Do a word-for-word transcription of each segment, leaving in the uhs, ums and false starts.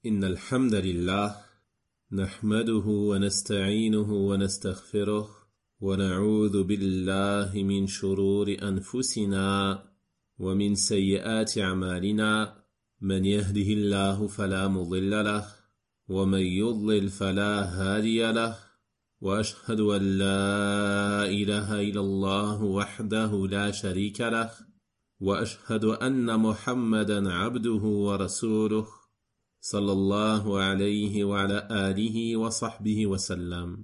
إن الحمد لله نحمده ونستعينه ونستغفره ونعوذ بالله من شرور أنفسنا ومن سيئات أعمالنا من يهده الله فلا مضل له ومن يضلل فلا هادي له وأشهد أن لا إله إلا الله وحده لا شريك له وأشهد أن محمدا عبده ورسوله صلى الله عليه وعلى آله وصحبه وسلم.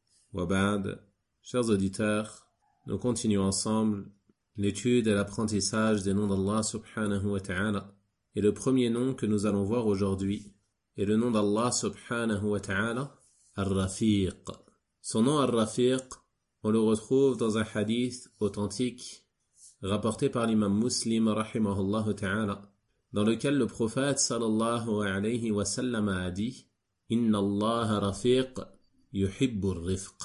وبعد, chers auditeurs, nous continuons ensemble l'étude et l'apprentissage des noms d'Allah subhanahu wa ta'ala. Et le premier nom que nous allons voir aujourd'hui est le nom d'Allah subhanahu wa ta'ala, Ar-Rafiq. Son nom Ar-Rafiq, on le retrouve dans un hadith authentique rapporté par l'imam Muslim rahimahullah ta'ala, dans lequel le prophète sallallahu alayhi wa sallam a dit Inna Allah rafiq yuhibbu ar-rifq.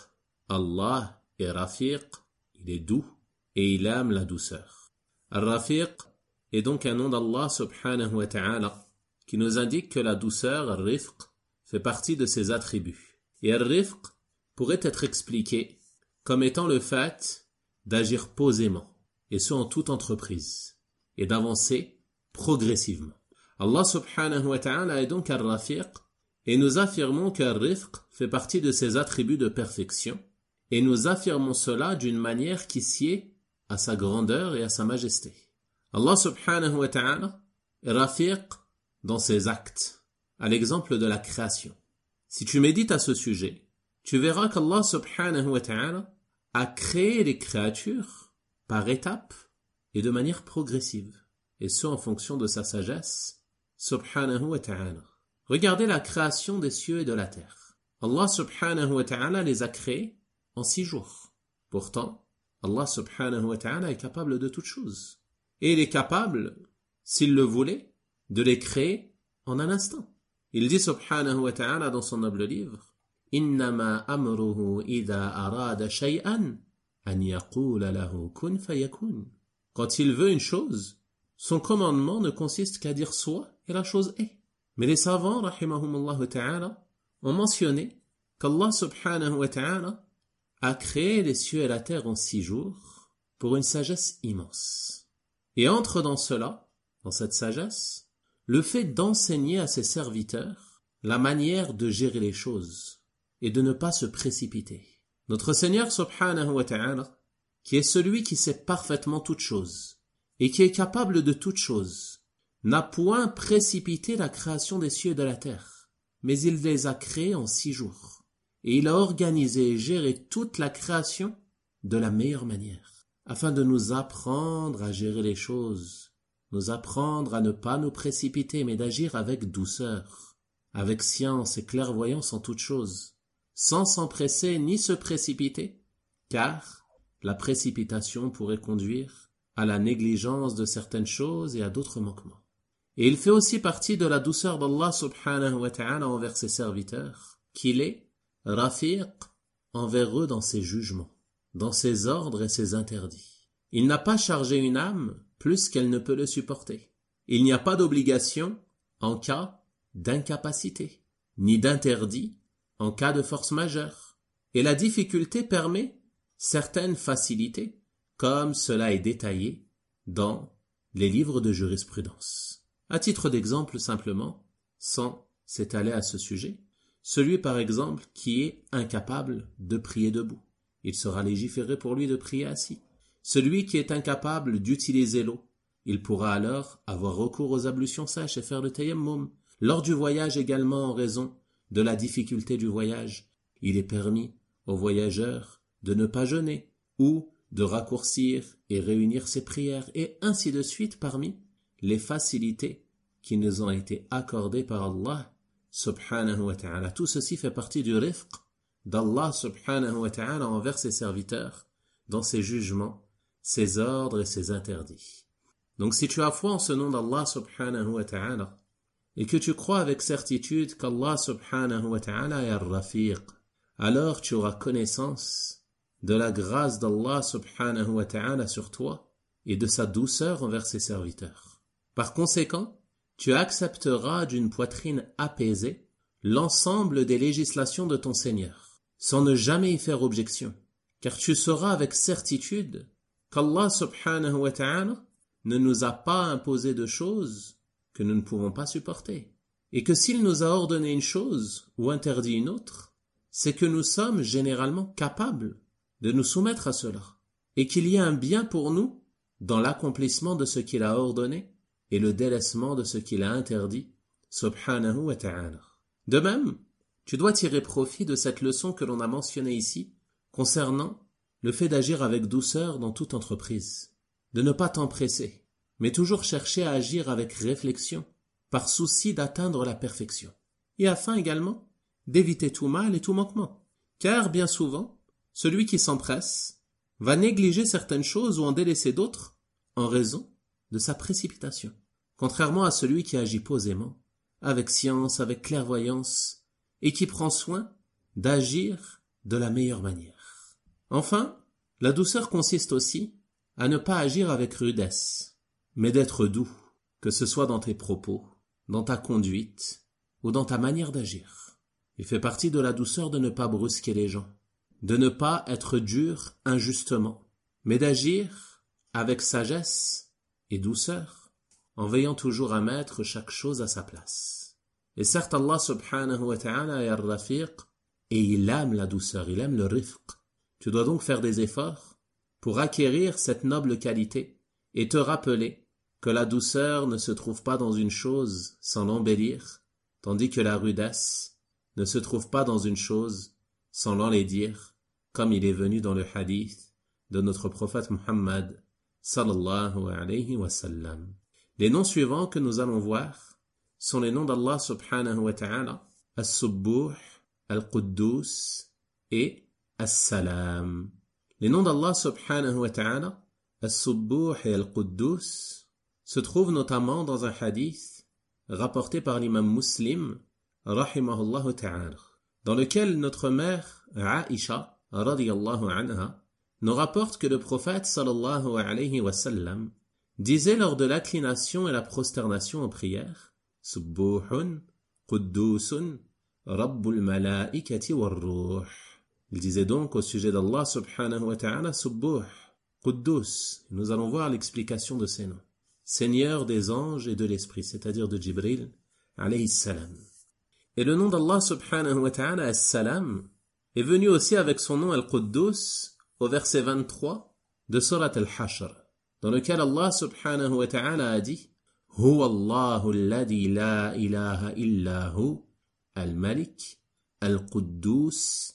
Allah est rafiq, il est doux et il aime la douceur. Ar-Rafiq est donc un nom d'Allah subhanahu wa ta'ala qui nous indique que la douceur, ar-rifq, fait partie de ses attributs. Et ar-rifq pourrait être expliqué comme étant le fait d'agir posément, et ce en toute entreprise, et d'avancer progressivement. Allah subhanahu wa ta'ala est donc ar-Rafiq, et nous affirmons qu'ar-rifq fait partie de ses attributs de perfection, et nous affirmons cela d'une manière qui sied à sa grandeur et à sa majesté. Allah subhanahu wa ta'ala est Rafiq dans ses actes, à l'exemple de la création. Si tu médites à ce sujet, tu verras qu'Allah subhanahu wa ta'ala a créé les créatures par étapes et de manière progressive, et ce en fonction de sa sagesse, subhanahu wa ta'ala. Regardez la création des cieux et de la terre. Allah subhanahu wa ta'ala les a créés en six jours. Pourtant, Allah subhanahu wa ta'ala est capable de toutes choses. Et il est capable, s'il le voulait, de les créer en un instant. Il dit subhanahu wa ta'ala dans son noble livre Innama amruhu idha arada shay'an an yaqula lahu kun fayakun. Quand il veut une chose, son commandement ne consiste qu'à dire soit et la chose est. Mais les savants, rahimahumullah ta'ala, ont mentionné qu'Allah subhanahu wa ta'ala a créé les cieux et la terre en six jours pour une sagesse immense. Et entre dans cela, dans cette sagesse, le fait d'enseigner à ses serviteurs la manière de gérer les choses et de ne pas se précipiter. Notre Seigneur subhanahu wa ta'ala, qui est celui qui sait parfaitement toutes choses et qui est capable de toutes choses, n'a point précipité la création des cieux et de la terre, mais il les a créés en six jours. Et il a organisé et géré toute la création de la meilleure manière, afin de nous apprendre à gérer les choses, nous apprendre à ne pas nous précipiter, mais d'agir avec douceur, avec science et clairvoyance en toutes choses, sans s'empresser ni se précipiter, car la précipitation pourrait conduire à la négligence de certaines choses et à d'autres manquements. Et il fait aussi partie de la douceur d'Allah subhanahu wa ta'ala envers ses serviteurs, qu'il est Rafiq envers eux dans ses jugements, dans ses ordres et ses interdits. Il n'a pas chargé une âme plus qu'elle ne peut le supporter. Il n'y a pas d'obligation en cas d'incapacité, ni d'interdit en cas de force majeure. Et la difficulté permet certaines facilités, comme cela est détaillé dans les livres de jurisprudence. À titre d'exemple simplement, sans s'étaler à ce sujet, celui par exemple qui est incapable de prier debout, il sera légiféré pour lui de prier assis. Celui qui est incapable d'utiliser l'eau, il pourra alors avoir recours aux ablutions sèches et faire le tayammum. Lors du voyage également, en raison de la difficulté du voyage, il est permis aux voyageurs de ne pas jeûner ou de raccourcir et réunir ses prières, et ainsi de suite parmi les facilités qui nous ont été accordées par Allah subhanahu wa ta'ala. Tout ceci fait partie du rifq d'Allah subhanahu wa ta'ala envers ses serviteurs, dans ses jugements, ses ordres et ses interdits. Donc si tu as foi en ce nom d'Allah subhanahu wa ta'ala, et que tu crois avec certitude qu'Allah subhanahu wa ta'ala est ar-Rafiq, alors tu auras connaissance de la grâce d'Allah subhanahu wa ta'ala sur toi et de sa douceur envers ses serviteurs. Par conséquent, tu accepteras d'une poitrine apaisée l'ensemble des législations de ton Seigneur, sans ne jamais y faire objection, car tu sauras avec certitude qu'Allah subhanahu wa ta'ala ne nous a pas imposé de choses que nous ne pouvons pas supporter, et que s'il nous a ordonné une chose ou interdit une autre, c'est que nous sommes généralement capables de nous soumettre à cela, et qu'il y a un bien pour nous dans l'accomplissement de ce qu'il a ordonné et le délaissement de ce qu'il a interdit, subhanahu wa ta'ala. De même, tu dois tirer profit de cette leçon que l'on a mentionnée ici, concernant le fait d'agir avec douceur dans toute entreprise, de ne pas t'empresser, mais toujours chercher à agir avec réflexion, par souci d'atteindre la perfection, et afin également d'éviter tout mal et tout manquement, car bien souvent, celui qui s'empresse va négliger certaines choses ou en délaisser d'autres en raison de sa précipitation, contrairement à celui qui agit posément, avec science, avec clairvoyance, et qui prend soin d'agir de la meilleure manière. Enfin, la douceur consiste aussi à ne pas agir avec rudesse, mais d'être doux, que ce soit dans tes propos, dans ta conduite ou dans ta manière d'agir. Il fait partie de la douceur de ne pas brusquer les gens, de ne pas être dur injustement, mais d'agir avec sagesse et douceur, en veillant toujours à mettre chaque chose à sa place. Et certes, Allah subhanahu wa ta'ala est ar-rafiq, et il aime la douceur, il aime le rifq. Tu dois donc faire des efforts pour acquérir cette noble qualité et te rappeler que la douceur ne se trouve pas dans une chose sans l'embellir, tandis que la rudesse ne se trouve pas dans une chose sans l'enlaidir, comme il est venu dans le hadith de notre prophète Muhammad sallallahu alayhi wa sallam. Les noms suivants que nous allons voir sont les noms d'Allah subhanahu wa ta'ala, As-Subbuh, Al-Quddus et As-Salam. Les noms d'Allah subhanahu wa ta'ala, As-Subbuh et Al-Quddus, se trouvent notamment dans un hadith rapporté par l'imam Muslim, rahimahullah ta'ala, dans lequel notre mère Aïcha, radiyallahu anha, nous rapporte que le prophète sallallahu alayhi wa sallam disait lors de l'inclination et la prosternation en prière, Subbuhun, Quddusun, Rabbul Malaikati war Ruh. Il disait donc au sujet d'Allah subhanahu wa ta'ala, Subbuh, Quddus. Nous allons voir l'explication de ces noms. Seigneur des anges et de l'esprit, c'est-à-dire de Jibril, alayhi salam. Et le nom d'Allah subhanahu wa ta'ala, As-Salam, est venu aussi avec son nom Al-Quddus au verset vingt-trois de Surat Al-Hashr, dans lequel Allah subhanahu wa ta'ala a dit Huwa Allahu alladhi la ilaha illa hu, Al-Malik, Al-Quddus,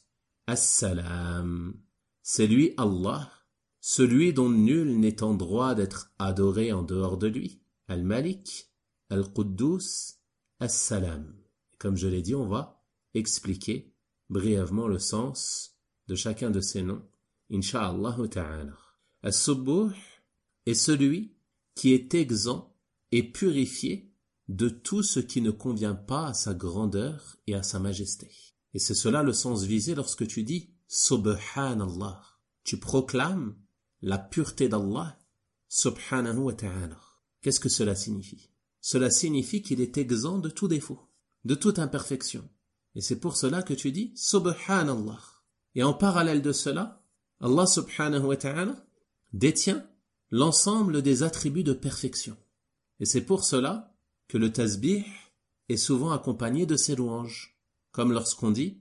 As-Salam. C'est lui Allah, celui dont nul n'est en droit d'être adoré en dehors de lui. Al-Malik, Al-Quddus, As-Salam. Comme je l'ai dit, on va expliquer brièvement le sens de chacun de ces noms, Inch'Allah ta'ala. As-Subbuh est celui qui est exempt et purifié de tout ce qui ne convient pas à sa grandeur et à sa majesté. Et c'est cela le sens visé lorsque tu dis Subhanallah. Tu proclames la pureté d'Allah, subhanahu wa ta'ala. Qu'est-ce que cela signifie? Cela signifie qu'il est exempt de tout défaut, de toute imperfection. Et c'est pour cela que tu dis Subhanallah. Et en parallèle de cela, Allah subhanahu wa ta'ala détient l'ensemble des attributs de perfection. Et c'est pour cela que le tasbih est souvent accompagné de ses louanges, comme lorsqu'on dit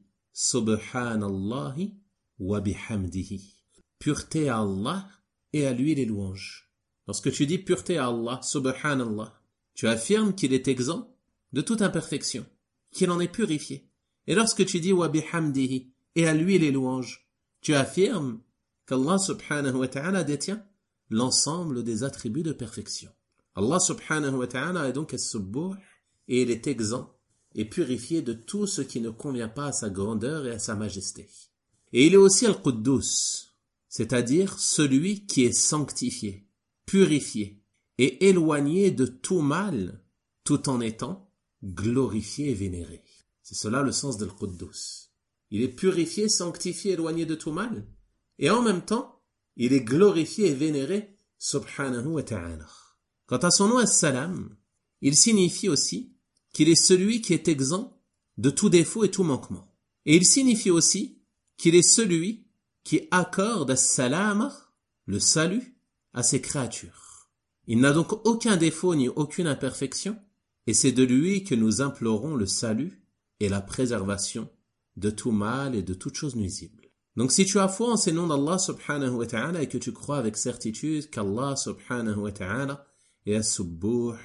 Subhanallahi wa bihamdihi. Pureté à Allah et à lui les louanges. Lorsque tu dis pureté à Allah, Subhanallah, tu affirmes qu'il est exempt de toute imperfection, qu'il en est purifié. Et lorsque tu dis wa bihamdihi et à lui les louanges, tu affirmes qu'Allah subhanahu wa ta'ala détient l'ensemble des attributs de perfection. Allah subhanahu wa ta'ala est donc as-Subbuh et il est exempt et purifié de tout ce qui ne convient pas à sa grandeur et à sa majesté. Et il est aussi Al-Quddus, c'est-à-dire celui qui est sanctifié, purifié et éloigné de tout mal, tout en étant glorifié et vénéré. C'est cela le sens d'Al-Quddus. Il est purifié, sanctifié, éloigné de tout mal, et en même temps, il est glorifié et vénéré, subhanahu wa ta'ala. Quant à son nom As-Salam, il signifie aussi qu'il est celui qui est exempt de tout défaut et tout manquement. Et il signifie aussi qu'il est celui qui accorde as-salam, le salut, à ses créatures. Il n'a donc aucun défaut ni aucune imperfection, et c'est de lui que nous implorons le salut et la préservation de tout mal et de toute chose nuisible. Donc si tu as foi en ces noms d'Allah subhanahu wa ta'ala et que tu crois avec certitude qu'Allah subhanahu wa ta'ala est as-subbuh,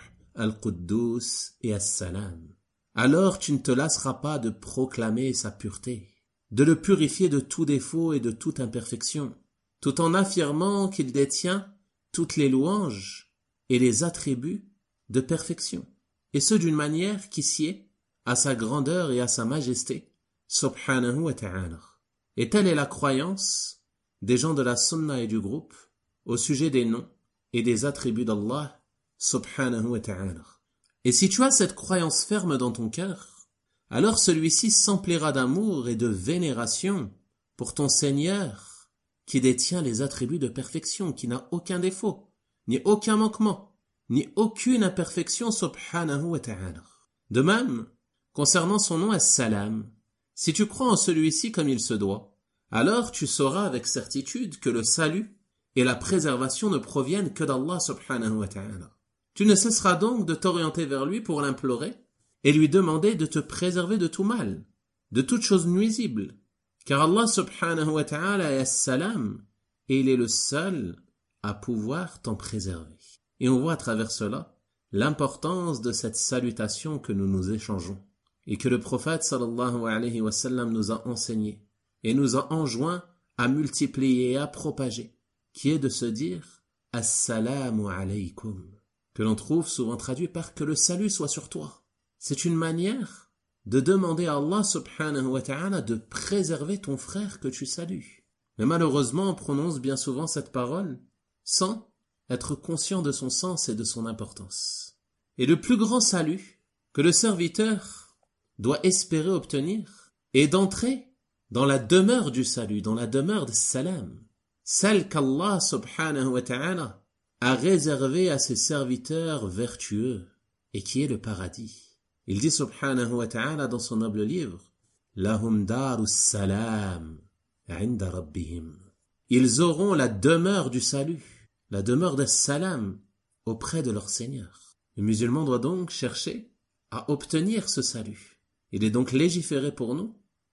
al-quddus et as-salam, alors tu ne te lasseras pas de proclamer sa pureté, de le purifier de tout défaut et de toute imperfection, tout en affirmant qu'il détient toutes les louanges et les attributs de perfection, et ce d'une manière qui sied à sa grandeur et à sa majesté, subhanahu wa ta'ala. Et telle est la croyance des gens de la sunna et du groupe au sujet des noms et des attributs d'Allah, subhanahu wa ta'ala. Et si tu as cette croyance ferme dans ton cœur, alors celui-ci s'emplira d'amour et de vénération pour ton Seigneur qui détient les attributs de perfection, qui n'a aucun défaut, ni aucun manquement, ni aucune imperfection, subhanahu wa ta'ala. De même, concernant son nom as-salam, si tu crois en celui-ci comme il se doit, alors tu sauras avec certitude que le salut et la préservation ne proviennent que d'Allah subhanahu wa ta'ala. Tu ne cesseras donc de t'orienter vers lui pour l'implorer et lui demander de te préserver de tout mal, de toute chose nuisible, car Allah subhanahu wa ta'ala est as-salam et il est le seul à pouvoir t'en préserver. Et on voit à travers cela l'importance de cette salutation que nous nous échangeons et que le prophète sallallahu alayhi wa sallam nous a enseigné et nous a enjoint à multiplier et à propager, qui est de se dire « Assalamu alaykum » que l'on trouve souvent traduit par « que le salut soit sur toi ». C'est une manière de demander à Allah subhanahu wa ta'ala de préserver ton frère que tu salues. Mais malheureusement, on prononce bien souvent cette parole sans être conscient de son sens et de son importance. Et le plus grand salut que le serviteur doit espérer obtenir est d'entrer dans la demeure du salut, dans la demeure de salam, celle qu'Allah subhanahu wa ta'ala a réservée à ses serviteurs vertueux et qui est le paradis. Il dit subhanahu wa ta'ala dans son noble livre « Lahum daru salam inda rabbihim » Ils auront la demeure du salut, la demeure de salam auprès de leur Seigneur. Le musulman doit donc chercher à obtenir ce salut. Il est donc légiféré pour nous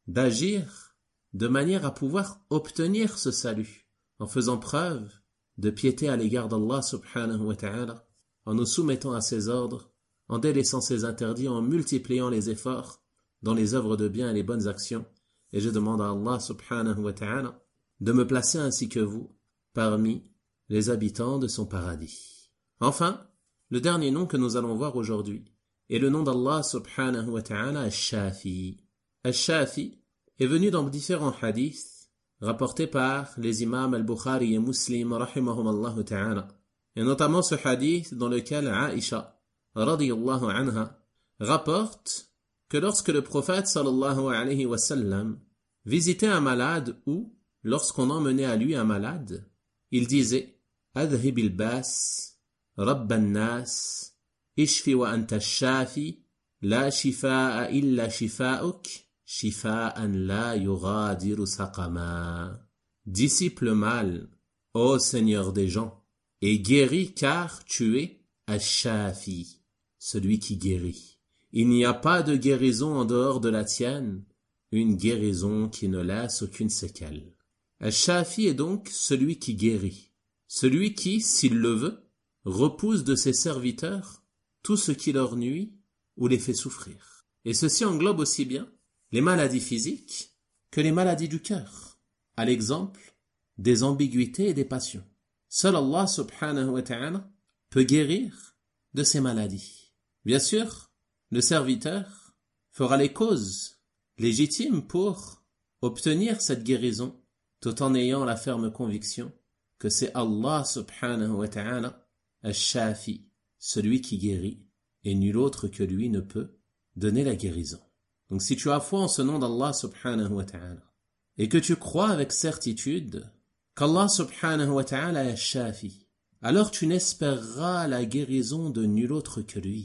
d'agir de manière à pouvoir obtenir ce salut, en faisant preuve de piété à l'égard d'Allah subhanahu wa ta'ala, en nous soumettant à ses ordres, en délaissant ses interdits, en multipliant les efforts dans les œuvres de bien et les bonnes actions. Et je demande à Allah subhanahu wa ta'ala de me placer ainsi que vous parmi les habitants de son paradis. Enfin, le dernier nom que nous allons voir aujourd'hui est le nom d'Allah subhanahu wa ta'ala Ash-Shafi. Ash-Shafi est venu dans différents hadiths rapportés par les imams al-Bukhari et Muslim rahimahumallahu ta'ala, et notamment ce hadith dans lequel Aïcha radiyallahu anha rapporte que lorsque le prophète sallallahu alayhi wa sallam visitait un malade ou lorsqu'on emmenait à lui un malade, il disait adhhib al-bas rabban nas ishfi wa anta ash-shafi la shifaa illa shifaa'uk shifa'an la yughadiru saqama. Dissipe le mal, ô Seigneur des gens, et guéris car tu es ash-shafi, celui qui guérit. Il n'y a pas de guérison en dehors de la tienne, une guérison qui ne laisse aucune séquelle. Ash-Shafi est donc celui qui guérit, celui qui, s'il le veut, repousse de ses serviteurs tout ce qui leur nuit ou les fait souffrir. Et ceci englobe aussi bien les maladies physiques que les maladies du cœur, à l'exemple des ambiguïtés et des passions. Seul Allah subhanahu wa ta'ala peut guérir de ces maladies. Bien sûr, le serviteur fera les causes légitimes pour obtenir cette guérison, tout en ayant la ferme conviction que c'est Allah subhanahu wa ta'ala Ash-Shafi, celui qui guérit, et nul autre que lui ne peut donner la guérison. Donc si tu as foi en ce nom d'Allah subhanahu wa ta'ala, et que tu crois avec certitude qu'Allah subhanahu wa ta'ala est Ash-Shafi, alors tu n'espéreras la guérison de nul autre que lui.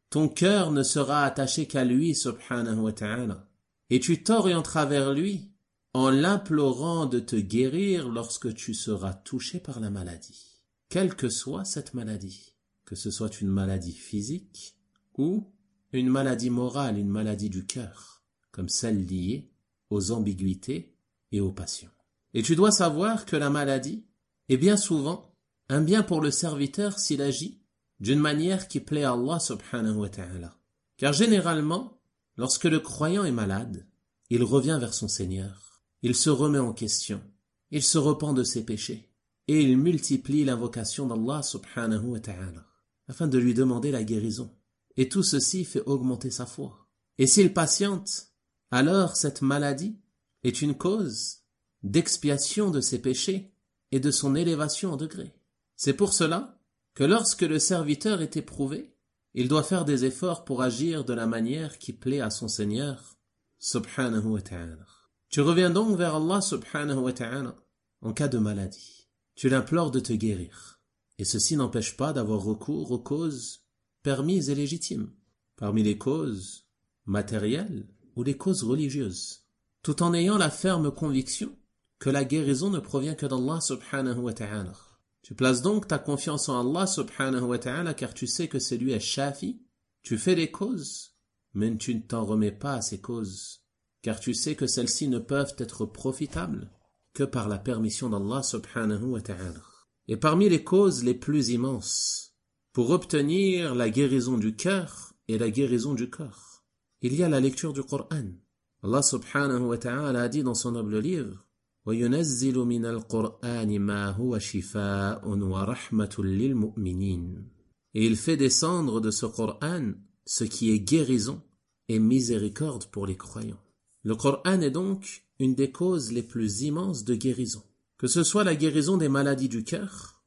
ton cœur ne sera attaché qu'à lui, subhanahu wa ta'ala, et tu t'orienteras vers lui en l'implorant de te guérir lorsque tu seras touché par la maladie, quelle que soit cette maladie, que ce soit une maladie physique ou une maladie morale, une maladie du cœur, comme celle liée aux ambiguïtés et aux passions. Et tu dois savoir que la maladie est bien souvent un bien pour le serviteur s'il agit d'une manière qui plaît à Allah subhanahu wa ta'ala. Car généralement, lorsque le croyant est malade, il revient vers son Seigneur, il se remet en question, il se repent de ses péchés, et il multiplie l'invocation d'Allah subhanahu wa ta'ala, afin de lui demander la guérison. Et tout ceci fait augmenter sa foi. Et s'il patiente, alors cette maladie est une cause d'expiation de ses péchés et de son élévation en degré. C'est pour cela que lorsque le serviteur est éprouvé, il doit faire des efforts pour agir de la manière qui plaît à son Seigneur, subhanahu wa ta'ala. Tu reviens donc vers Allah subhanahu wa ta'ala en cas de maladie. Tu l'implores de te guérir. Et ceci n'empêche pas d'avoir recours aux causes permises et légitimes, parmi les causes matérielles ou les causes religieuses, tout en ayant la ferme conviction que la guérison ne provient que d'Allah subhanahu wa ta'ala. Tu places donc ta confiance en Allah subhanahu wa ta'ala car tu sais que c'est lui Ash-Shafi. Tu fais les causes, mais tu ne t'en remets pas à ces causes, car tu sais que celles-ci ne peuvent être profitables que par la permission d'Allah subhanahu wa ta'ala. Et parmi les causes les plus immenses, pour obtenir la guérison du cœur et la guérison du corps, il y a la lecture du Coran. Allah subhanahu wa ta'ala a dit dans son noble livre وَيُنَزِّلُ مِنَ الْقُرْآنِ مَا هُوَ شِفَاءٌ وَرَحْمَةٌ لِلْمُؤْمِنِينَ. Et il fait descendre de ce Coran ce qui est guérison et miséricorde pour les croyants. Le Coran est donc une des causes les plus immenses de guérison. Que ce soit la guérison des maladies du cœur,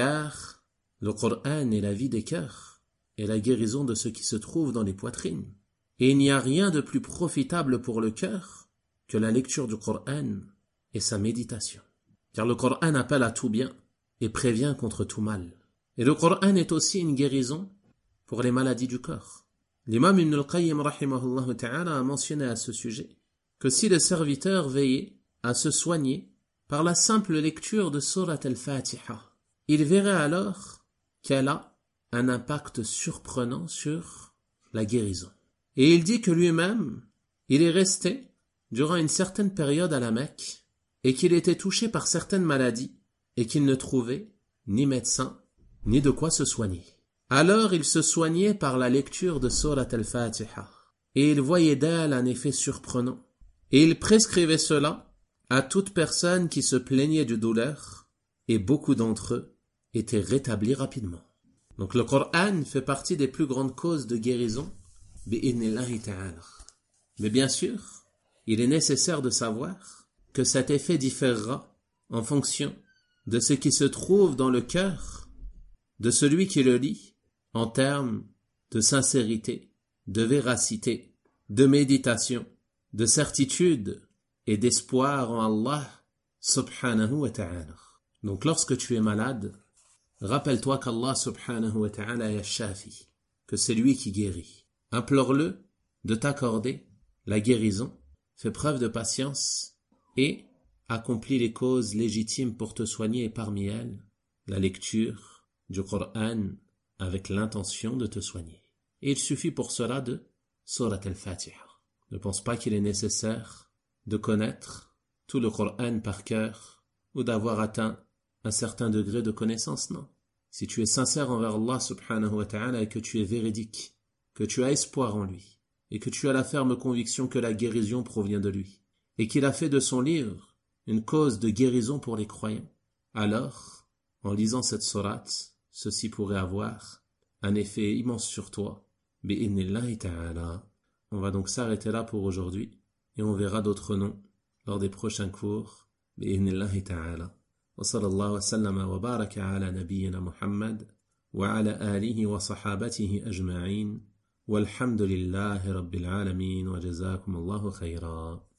car le Coran est la vie des cœurs et la guérison de ce qui se trouve dans les poitrines. Et il n'y a rien de plus profitable pour le cœur que la lecture du Coran et sa méditation. Car le Coran appelle à tout bien et prévient contre tout mal. Et le Coran est aussi une guérison pour les maladies du corps. L'imam Ibn al-Qayyim rahimahullah ta'ala a mentionné à ce sujet que si le serviteur veillait à se soigner par la simple lecture de Surat al-Fatiha, il verrait alors qu'elle a un impact surprenant sur la guérison. Et il dit que lui-même, il est resté durant une certaine période à la Mecque et qu'il était touché par certaines maladies et qu'il ne trouvait ni médecin ni de quoi se soigner. Alors il se soignait par la lecture de Surat al-Fatiha et il voyait d'elle un effet surprenant. Et il prescrivait cela à toute personne qui se plaignait de douleur et beaucoup d'entre eux étaient rétablis rapidement. Donc le Coran fait partie des plus grandes causes de guérison bi'idhnillahi ta'ala. Mais bien sûr, il est nécessaire de savoir que cet effet différera en fonction de ce qui se trouve dans le cœur de celui qui le lit en termes de sincérité, de véracité, de méditation, de certitude et d'espoir en Allah subhanahu wa ta'ala. Donc lorsque tu es malade, rappelle-toi qu'Allah subhanahu wa ta'ala est Ash-Shafi, que c'est lui qui guérit. Implore-le de t'accorder la guérison, fais preuve de patience et accomplis les causes légitimes pour te soigner et parmi elles, la lecture du Coran avec l'intention de te soigner. Et il suffit pour cela de Surat al-Fatiha. Ne pense pas qu'il est nécessaire de connaître tout le Coran par cœur ou d'avoir atteint un certain degré de connaissance, non. Si tu es sincère envers Allah subhanahu wa ta'ala et que tu es véridique, que tu as espoir en lui et que tu as la ferme conviction que la guérison provient de lui et qu'il a fait de son livre une cause de guérison pour les croyants, alors, en lisant cette sourate, ceci pourrait avoir un effet immense sur toi. Bi'idhnillahi ta'ala. On va donc s'arrêter là pour aujourd'hui et on verra d'autres noms lors des prochains cours. Bi'idhnillahi ta'ala. Wa sallallahu wa sallama wa baraka ala nabiyyina Muhammad wa ala alihi wa sahabatihi ajma'in. Walhamdulillahi rabbil alamin wa jazakumullahu khayra.